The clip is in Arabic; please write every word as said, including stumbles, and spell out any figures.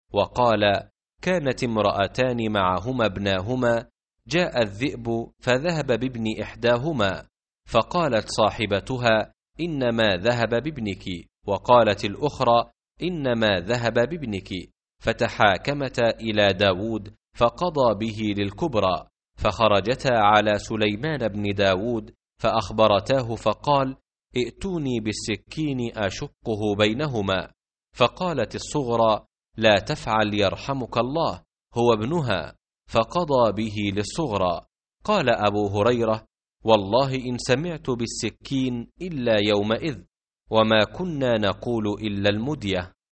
وقال: كانت امرأتان معهما ابناهما، جاء الذئب فذهب بابن إحداهما، فقالت صاحبتها: إنما ذهب بابنك، وقالت الأخرى: إنما ذهب بابنك، فتحاكمتا إلى داود فقضى به للكبرى، فخرجتا على سليمان بن داود فأخبرتاه، فقال: ائتوني بالسكين أشقه بينهما. فقالت الصغرى: لا تفعل يرحمك الله، هو ابنها، فقضى به للصغرى. قال أبو هريرة: والله إن سمعت بالسكين إلا يومئذ، وما كنا نقول إلا المدية.